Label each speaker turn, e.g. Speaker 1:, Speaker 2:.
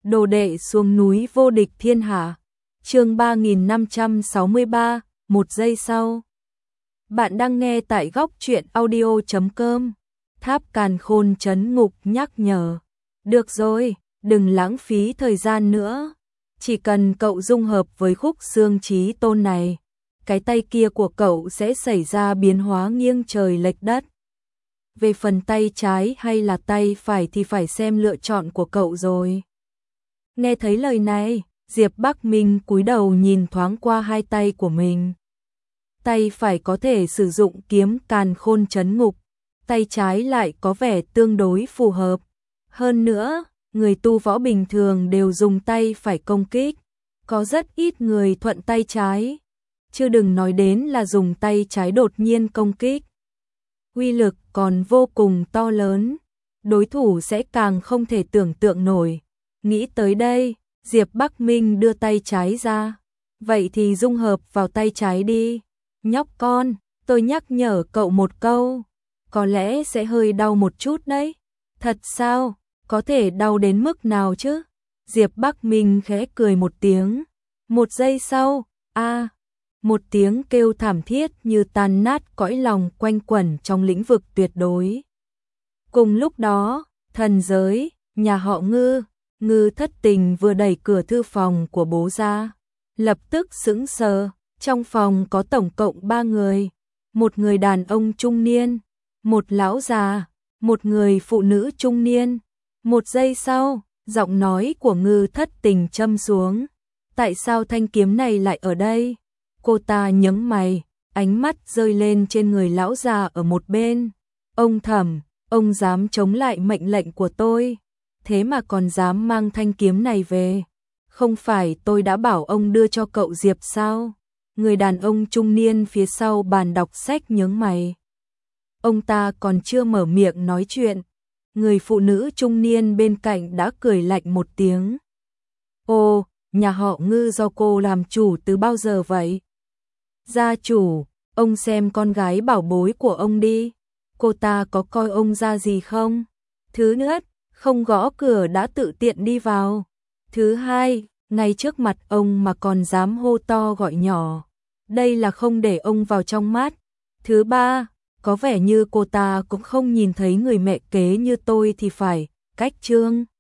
Speaker 1: Đồ đệ xuống núi vô địch thiên hạ. Chương 3563, một giây sau. Bạn đang nghe tại góc truyện audio.com. Tháp Càn Khôn trấn ngục nhắc nhở. Được rồi, đừng lãng phí thời gian nữa. Chỉ cần cậu dung hợp với khúc xương chí tôn này, cái tay kia của cậu sẽ xảy ra biến hóa nghiêng trời lệch đất. Về phần tay trái hay là tay phải thì phải xem lựa chọn của cậu rồi. Nghe thấy lời này, Diệp Bắc Minh cúi đầu nhìn thoáng qua hai tay của mình. Tay phải có thể sử dụng kiếm Càn Khôn trấn ngục, tay trái lại có vẻ tương đối phù hợp. Hơn nữa, người tu võ bình thường đều dùng tay phải công kích, có rất ít người thuận tay trái, chứ đừng nói đến là dùng tay trái đột nhiên công kích. Uy lực còn vô cùng to lớn, đối thủ sẽ càng không thể tưởng tượng nổi. Nghĩ tới đây, Diệp Bắc Minh đưa tay trái ra. Vậy thì dung hợp vào tay trái đi. Nhóc con, tôi nhắc nhở cậu một câu. Có lẽ sẽ hơi đau một chút đấy. Thật sao? Có thể đau đến mức nào chứ? Diệp Bắc Minh khẽ cười một tiếng. Một giây sau, một tiếng kêu thảm thiết như tan nát cõi lòng quanh quẩn trong lĩnh vực tuyệt đối. Cùng lúc đó, thần giới, nhà họ Ngư, Ngư Thất Tình vừa đẩy cửa thư phòng của bố ra, lập tức sững sờ. Trong phòng có tổng cộng 3 người, một người đàn ông trung niên, một lão già, một người phụ nữ trung niên. Một giây sau, giọng nói của Ngư Thất Tình châm xuống. Tại sao thanh kiếm này lại ở đây? Cô ta nhướng mày, ánh mắt rơi lên trên người lão già ở một bên. Ông Thẩm, ông dám chống lại mệnh lệnh của tôi, thế mà còn dám mang thanh kiếm này về. Không phải tôi đã bảo ông đưa cho cậu Diệp sao? Người đàn ông trung niên phía sau bàn đọc sách nhướng mày. Ông ta còn chưa mở miệng nói chuyện, người phụ nữ trung niên bên cạnh đã cười lạnh một tiếng. Ồ, nhà họ Ngư do cô làm chủ từ bao giờ vậy? Gia chủ, ông xem con gái bảo bối của ông đi. Cô ta có coi ông ra gì không? Thứ nhất, không gõ cửa đã tự tiện đi vào. Thứ hai, ngay trước mặt ông mà còn dám hô to gọi nhỏ. Đây là không để ông vào trong mắt. Thứ ba, có vẻ như cô ta cũng không nhìn thấy người mẹ kế như tôi thì phải. Cách trương